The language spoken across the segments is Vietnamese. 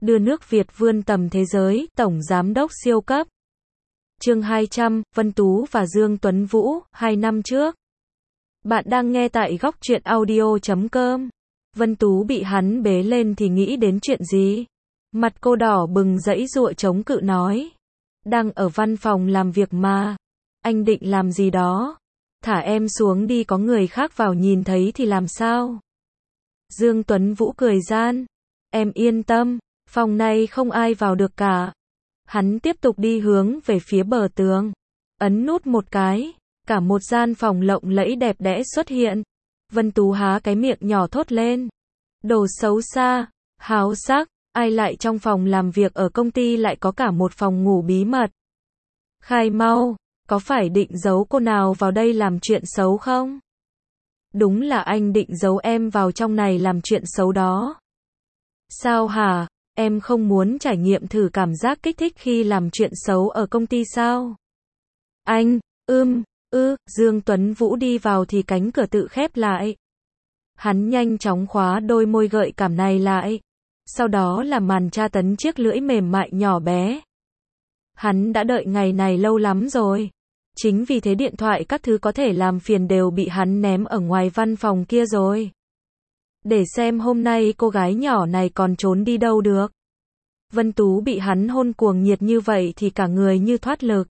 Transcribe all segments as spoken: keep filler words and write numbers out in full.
đưa nước Việt vươn tầm thế giới, Tổng Giám đốc siêu cấp. Chương hai trăm, Vân Tú và Dương Tuấn Vũ, hai năm trước. Bạn đang nghe tại góc truyện audio chấm com. Vân Tú bị hắn bế lên thì nghĩ đến chuyện gì? Mặt cô đỏ bừng giãy giụa chống cự nói. Đang ở văn phòng làm việc mà. Anh định làm gì đó? Thả em xuống đi, có người khác vào nhìn thấy thì làm sao? Dương Tuấn Vũ cười gian. Em yên tâm, phòng này không ai vào được cả. Hắn tiếp tục đi hướng về phía bờ tường. Ấn nút một cái, cả một gian phòng lộng lẫy đẹp đẽ xuất hiện. Vân Tú há cái miệng nhỏ thốt lên. Đồ xấu xa, háo sắc, ai lại trong phòng làm việc ở công ty lại có cả một phòng ngủ bí mật. Khai mau, có phải định giấu cô nào vào đây làm chuyện xấu không? Đúng là anh định giấu em vào trong này làm chuyện xấu đó. Sao hả? Em không muốn trải nghiệm thử cảm giác kích thích khi làm chuyện xấu ở công ty sao? Anh, ưm, ư, Dương Tuấn Vũ đi vào thì cánh cửa tự khép lại. Hắn nhanh chóng khóa đôi môi gợi cảm này lại. Sau đó là màn tra tấn chiếc lưỡi mềm mại nhỏ bé. Hắn đã đợi ngày này lâu lắm rồi. Chính vì thế điện thoại các thứ có thể làm phiền đều bị hắn ném ở ngoài văn phòng kia rồi. Để xem hôm nay cô gái nhỏ này còn trốn đi đâu được. Vân Tú bị hắn hôn cuồng nhiệt như vậy thì cả người như thoát lực.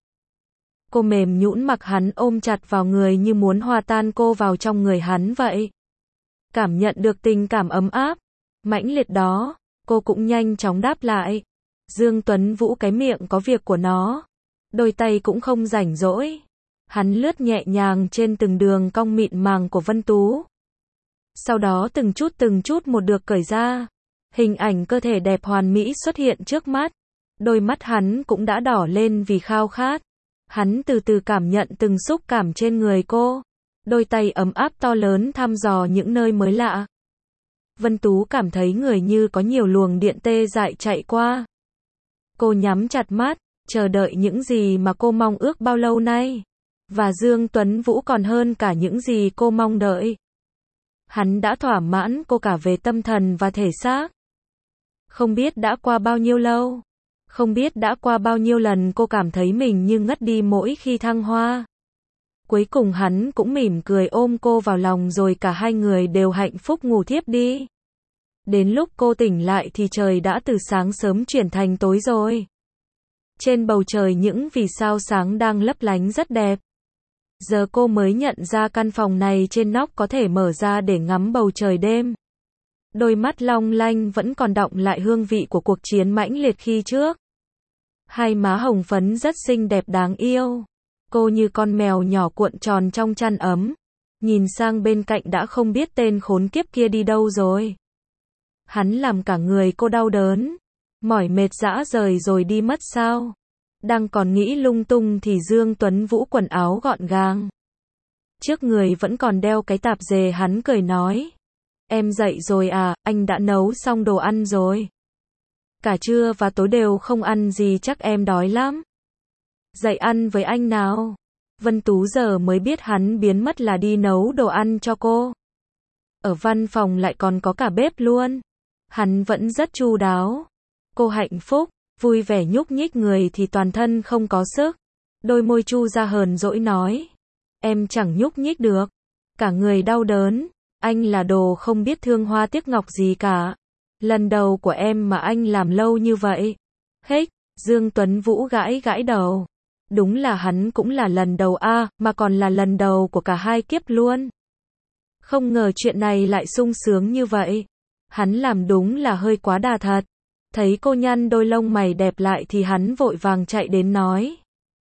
Cô mềm nhũn mặc hắn ôm chặt vào người như muốn hòa tan cô vào trong người hắn vậy. Cảm nhận được tình cảm ấm áp, mãnh liệt đó, cô cũng nhanh chóng đáp lại. Dương Tuấn Vũ cái miệng có việc của nó. Đôi tay cũng không rảnh rỗi. Hắn lướt nhẹ nhàng trên từng đường cong mịn màng của Vân Tú. Sau đó từng chút từng chút một được cởi ra. Hình ảnh cơ thể đẹp hoàn mỹ xuất hiện trước mắt. Đôi mắt hắn cũng đã đỏ lên vì khao khát. Hắn từ từ cảm nhận từng xúc cảm trên người cô. Đôi tay ấm áp to lớn thăm dò những nơi mới lạ. Vân Tú cảm thấy người như có nhiều luồng điện tê dại chạy qua. Cô nhắm chặt mắt, chờ đợi những gì mà cô mong ước bao lâu nay. Và Dương Tuấn Vũ còn hơn cả những gì cô mong đợi. Hắn đã thỏa mãn cô cả về tâm thần và thể xác. Không biết đã qua bao nhiêu lâu. Không biết đã qua bao nhiêu lần cô cảm thấy mình như ngất đi mỗi khi thăng hoa. Cuối cùng hắn cũng mỉm cười ôm cô vào lòng rồi cả hai người đều hạnh phúc ngủ thiếp đi. Đến lúc cô tỉnh lại thì trời đã từ sáng sớm chuyển thành tối rồi. Trên bầu trời những vì sao sáng đang lấp lánh rất đẹp. Giờ cô mới nhận ra căn phòng này trên nóc có thể mở ra để ngắm bầu trời đêm. Đôi mắt long lanh vẫn còn đọng lại hương vị của cuộc chiến mãnh liệt khi trước. Hai má hồng phấn rất xinh đẹp đáng yêu. Cô như con mèo nhỏ cuộn tròn trong chăn ấm. Nhìn sang bên cạnh đã không biết tên khốn kiếp kia đi đâu rồi. Hắn làm cả người cô đau đớn. Mỏi mệt rã rời rồi đi mất sao? Đang còn nghĩ lung tung thì Dương Tuấn Vũ quần áo gọn gàng. Trước người vẫn còn đeo cái tạp dề, hắn cười nói. Em dậy rồi à, anh đã nấu xong đồ ăn rồi. Cả trưa và tối đều không ăn gì chắc em đói lắm. Dậy ăn với anh nào. Vân Tú giờ mới biết hắn biến mất là đi nấu đồ ăn cho cô. Ở văn phòng lại còn có cả bếp luôn. Hắn vẫn rất chu đáo. Cô hạnh phúc, vui vẻ nhúc nhích người thì toàn thân không có sức. Đôi môi chu ra hờn dỗi nói. Em chẳng nhúc nhích được. Cả người đau đớn. Anh là đồ không biết thương hoa tiếc ngọc gì cả. Lần đầu của em mà anh làm lâu như vậy. Hếch, Dương Tuấn Vũ gãi gãi đầu. Đúng là hắn cũng là lần đầu a, à, mà còn là lần đầu của cả hai kiếp luôn. Không ngờ chuyện này lại sung sướng như vậy. Hắn làm đúng là hơi quá đà thật. Thấy cô nhăn đôi lông mày đẹp lại thì hắn vội vàng chạy đến nói.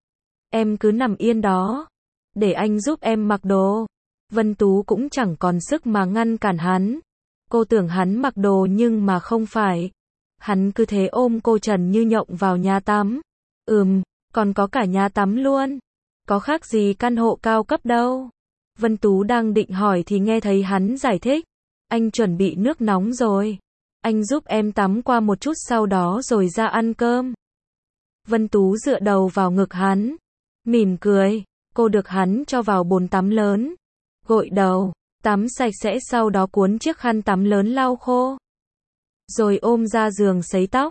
Em cứ nằm yên đó. Để anh giúp em mặc đồ. Vân Tú cũng chẳng còn sức mà ngăn cản hắn. Cô tưởng hắn mặc đồ nhưng mà không phải. Hắn cứ thế ôm cô trần như nhộng vào nhà tắm. Ừm, còn có cả nhà tắm luôn. Có khác gì căn hộ cao cấp đâu. Vân Tú đang định hỏi thì nghe thấy hắn giải thích. Anh chuẩn bị nước nóng rồi. Anh giúp em tắm qua một chút sau đó rồi ra ăn cơm. Vân Tú dựa đầu vào ngực hắn. Mỉm cười. Cô được hắn cho vào bồn tắm lớn. Gội đầu. Tắm sạch sẽ sau đó cuốn chiếc khăn tắm lớn lau khô. Rồi ôm ra giường sấy tóc.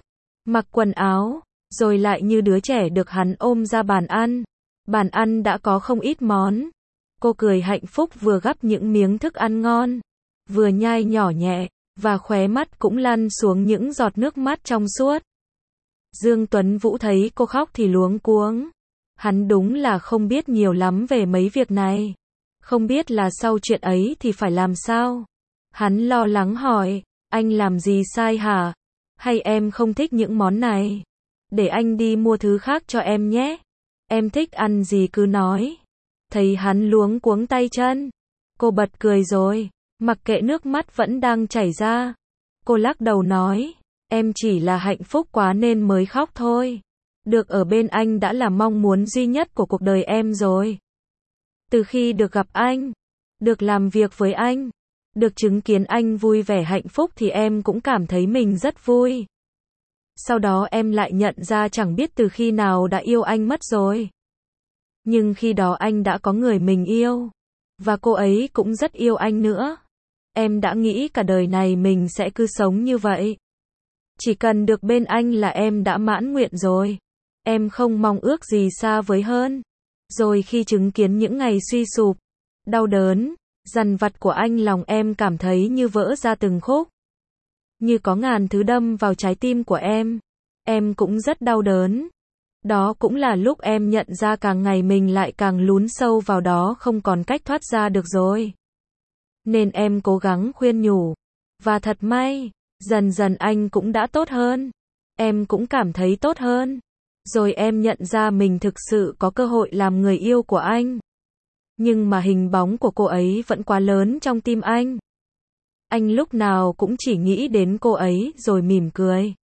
mặc quần áo, rồi lại như đứa trẻ được hắn ôm ra bàn ăn. Bàn ăn đã có không ít món. Cô cười hạnh phúc vừa gắp những miếng thức ăn ngon, vừa nhai nhỏ nhẹ, và khóe mắt cũng lăn xuống những giọt nước mắt trong suốt. Dương Tuấn Vũ thấy cô khóc thì luống cuống. Hắn đúng là không biết nhiều lắm về mấy việc này. Không biết là sau chuyện ấy thì phải làm sao. Hắn lo lắng hỏi, anh làm gì sai hả? Hay em không thích những món này? Để anh đi mua thứ khác cho em nhé. Em thích ăn gì cứ nói. Thấy hắn luống cuống tay chân, cô bật cười rồi, mặc kệ nước mắt vẫn đang chảy ra. Cô lắc đầu nói, em chỉ là hạnh phúc quá nên mới khóc thôi. Được ở bên anh đã là mong muốn duy nhất của cuộc đời em rồi. Từ khi được gặp anh, được làm việc với anh, được chứng kiến anh vui vẻ hạnh phúc thì em cũng cảm thấy mình rất vui. Sau đó em lại nhận ra chẳng biết từ khi nào đã yêu anh mất rồi. Nhưng khi đó anh đã có người mình yêu, và cô ấy cũng rất yêu anh nữa. Em đã nghĩ cả đời này mình sẽ cứ sống như vậy. Chỉ cần được bên anh là em đã mãn nguyện rồi. Em không mong ước gì xa vời hơn. Rồi khi chứng kiến những ngày suy sụp, đau đớn, dằn vặt của anh, lòng em cảm thấy như vỡ ra từng khúc. Như có ngàn thứ đâm vào trái tim của em. Em cũng rất đau đớn. Đó cũng là lúc em nhận ra càng ngày mình lại càng lún sâu vào đó, không còn cách thoát ra được rồi. Nên em cố gắng khuyên nhủ. Và thật may, dần dần anh cũng đã tốt hơn. Em cũng cảm thấy tốt hơn. Rồi em nhận ra mình thực sự có cơ hội làm người yêu của anh. Nhưng mà hình bóng của cô ấy vẫn quá lớn trong tim anh. Anh lúc nào cũng chỉ nghĩ đến cô ấy rồi mỉm cười.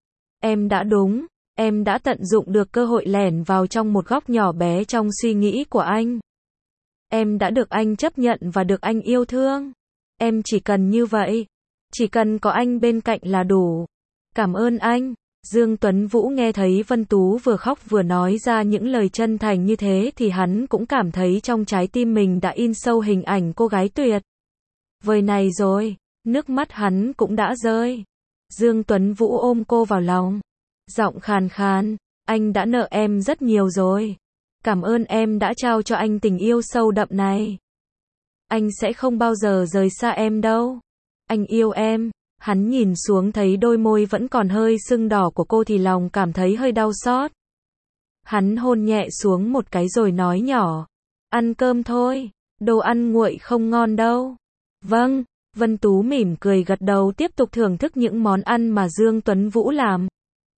Em đã đúng, em đã tận dụng được cơ hội lẻn vào trong một góc nhỏ bé trong suy nghĩ của anh. Em đã được anh chấp nhận và được anh yêu thương. Em chỉ cần như vậy. Chỉ cần có anh bên cạnh là đủ. Cảm ơn anh. Dương Tuấn Vũ nghe thấy Vân Tú vừa khóc vừa nói ra những lời chân thành như thế thì hắn cũng cảm thấy trong trái tim mình đã in sâu hình ảnh cô gái tuyệt vời này rồi. Nước mắt hắn cũng đã rơi. Dương Tuấn Vũ ôm cô vào lòng. Giọng khàn khàn, anh đã nợ em rất nhiều rồi. Cảm ơn em đã trao cho anh tình yêu sâu đậm này. Anh sẽ không bao giờ rời xa em đâu. Anh yêu em. Hắn nhìn xuống thấy đôi môi vẫn còn hơi sưng đỏ của cô thì lòng cảm thấy hơi đau xót. Hắn hôn nhẹ xuống một cái rồi nói nhỏ. Ăn cơm thôi, đồ ăn nguội không ngon đâu. Vâng, Vân Tú mỉm cười gật đầu tiếp tục thưởng thức những món ăn mà Dương Tuấn Vũ làm.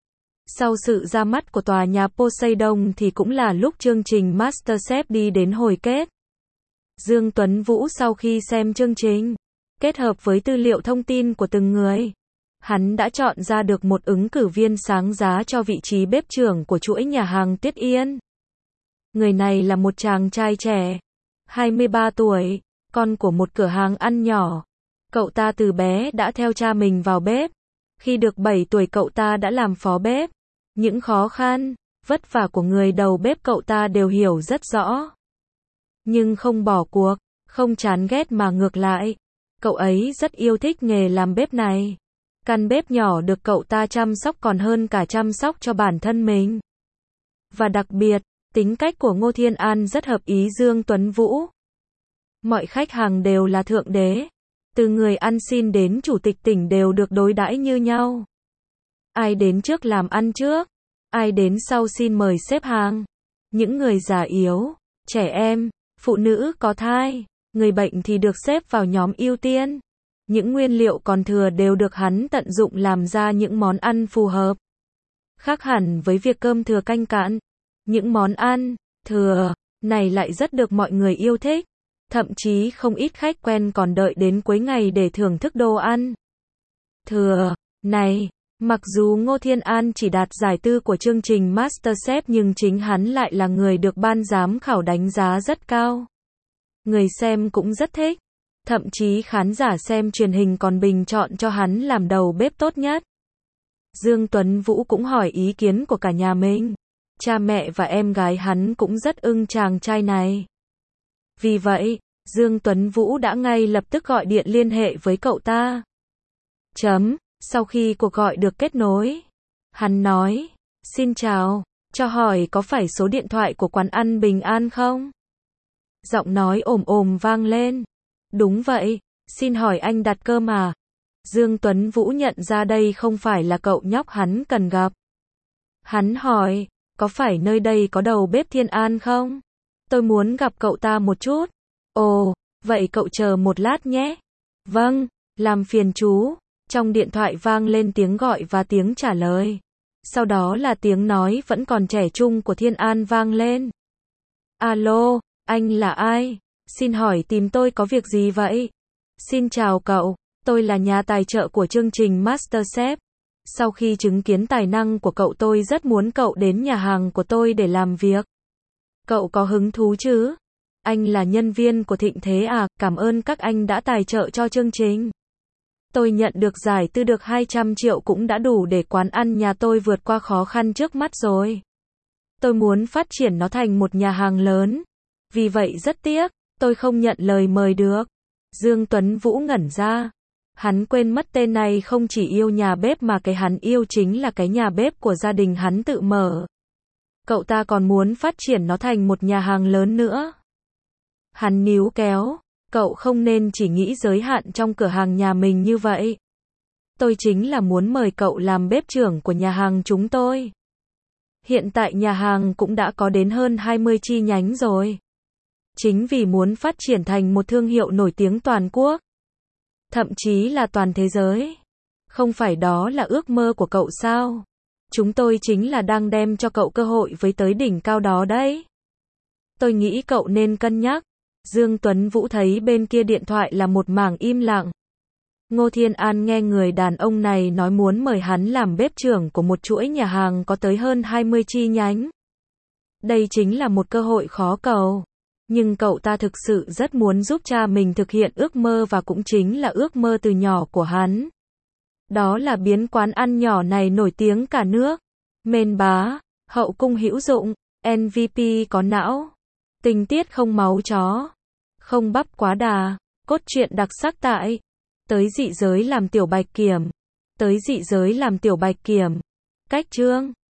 Sau sự ra mắt của tòa nhà Poseidon thì cũng là lúc chương trình MasterChef đi đến hồi kết. Dương Tuấn Vũ sau khi xem chương trình, kết hợp với tư liệu thông tin của từng người, hắn đã chọn ra được một ứng cử viên sáng giá cho vị trí bếp trưởng của chuỗi nhà hàng Tuyết Yên. Người này là một chàng trai trẻ, hai mươi ba tuổi, con của một cửa hàng ăn nhỏ. Cậu ta từ bé đã theo cha mình vào bếp. Khi được bảy tuổi cậu ta đã làm phó bếp. Những khó khăn, vất vả của người đầu bếp cậu ta đều hiểu rất rõ. Nhưng không bỏ cuộc, không chán ghét mà ngược lại. Cậu ấy rất yêu thích nghề làm bếp này. Căn bếp nhỏ được cậu ta chăm sóc còn hơn cả chăm sóc cho bản thân mình. Và đặc biệt, tính cách của Ngô Thiên An rất hợp ý Dương Tuấn Vũ. Mọi khách hàng đều là thượng đế. Từ người ăn xin đến chủ tịch tỉnh đều được đối đãi như nhau. Ai đến trước làm ăn trước, ai đến sau xin mời xếp hàng. Những người già yếu, trẻ em, phụ nữ có thai, người bệnh thì được xếp vào nhóm ưu tiên. Những nguyên liệu còn thừa đều được hắn tận dụng làm ra những món ăn phù hợp. Khác hẳn với việc cơm thừa canh cạn, những món ăn thừa này lại rất được mọi người yêu thích. Thậm chí không ít khách quen còn đợi đến cuối ngày để thưởng thức đồ ăn thừa này. Mặc dù Ngô Thiên An chỉ đạt giải tư của chương trình MasterChef nhưng chính hắn lại là người được ban giám khảo đánh giá rất cao. Người xem cũng rất thích. Thậm chí khán giả xem truyền hình còn bình chọn cho hắn làm đầu bếp tốt nhất. Dương Tuấn Vũ cũng hỏi ý kiến của cả nhà mình. Cha mẹ và em gái hắn cũng rất ưng chàng trai này. Vì vậy, Dương Tuấn Vũ đã ngay lập tức gọi điện liên hệ với cậu ta. Chấm, sau khi cuộc gọi được kết nối, Hắn nói, xin chào, cho hỏi có phải số điện thoại của quán ăn Bình An không? Giọng nói ồm ồm vang lên. Đúng vậy, xin hỏi anh đặt cơm à? Dương Tuấn Vũ nhận ra đây không phải là cậu nhóc hắn cần gặp. Hắn hỏi, có phải nơi đây có đầu bếp Thiên An không? Tôi muốn gặp cậu ta một chút. Ồ, vậy cậu chờ một lát nhé. Vâng, làm phiền chú. Trong điện thoại vang lên tiếng gọi và tiếng trả lời. Sau đó là tiếng nói vẫn còn trẻ trung của Thiên An vang lên. Alo, anh là ai? Xin hỏi tìm tôi có việc gì vậy? Xin chào cậu, tôi là nhà tài trợ của chương trình MasterChef. Sau khi chứng kiến tài năng của cậu tôi rất muốn cậu đến nhà hàng của tôi để làm việc. Cậu có hứng thú chứ? Anh là nhân viên của Thịnh Thế à, cảm ơn các anh đã tài trợ cho chương trình. Tôi nhận được giải tư được hai trăm triệu cũng đã đủ để quán ăn nhà tôi vượt qua khó khăn trước mắt rồi. Tôi muốn phát triển nó thành một nhà hàng lớn. Vì vậy rất tiếc, tôi không nhận lời mời được. Dương Tuấn Vũ ngẩn ra. Hắn quên mất tên này không chỉ yêu nhà bếp mà cái hắn yêu chính là cái nhà bếp của gia đình hắn tự mở. Cậu ta còn muốn phát triển nó thành một nhà hàng lớn nữa. Hắn níu kéo. Cậu không nên chỉ nghĩ giới hạn trong cửa hàng nhà mình như vậy. Tôi chính là muốn mời cậu làm bếp trưởng của nhà hàng chúng tôi. Hiện tại nhà hàng cũng đã có đến hơn hai mươi chi nhánh rồi. Chính vì muốn phát triển thành một thương hiệu nổi tiếng toàn quốc. Thậm chí là toàn thế giới. Không phải đó là ước mơ của cậu sao? Chúng tôi chính là đang đem cho cậu cơ hội với tới đỉnh cao đó đấy. Tôi nghĩ cậu nên cân nhắc. Dương Tuấn Vũ thấy bên kia điện thoại là một mảng im lặng. Ngô Thiên An nghe người đàn ông này nói muốn mời hắn làm bếp trưởng của một chuỗi nhà hàng có tới hơn hai mươi chi nhánh. Đây chính là một cơ hội khó cầu. Nhưng cậu ta thực sự rất muốn giúp cha mình thực hiện ước mơ và cũng chính là ước mơ từ nhỏ của hắn. Đó là biến quán ăn nhỏ này nổi tiếng cả nước. Mên bá, hậu cung hữu dụng, em vê pê có não, tình tiết không máu chó, không bắp quá đà, cốt truyện đặc sắc tại Tới dị giới làm tiểu bạch kiểm. Tới dị giới làm tiểu bạch kiểm. Cách chương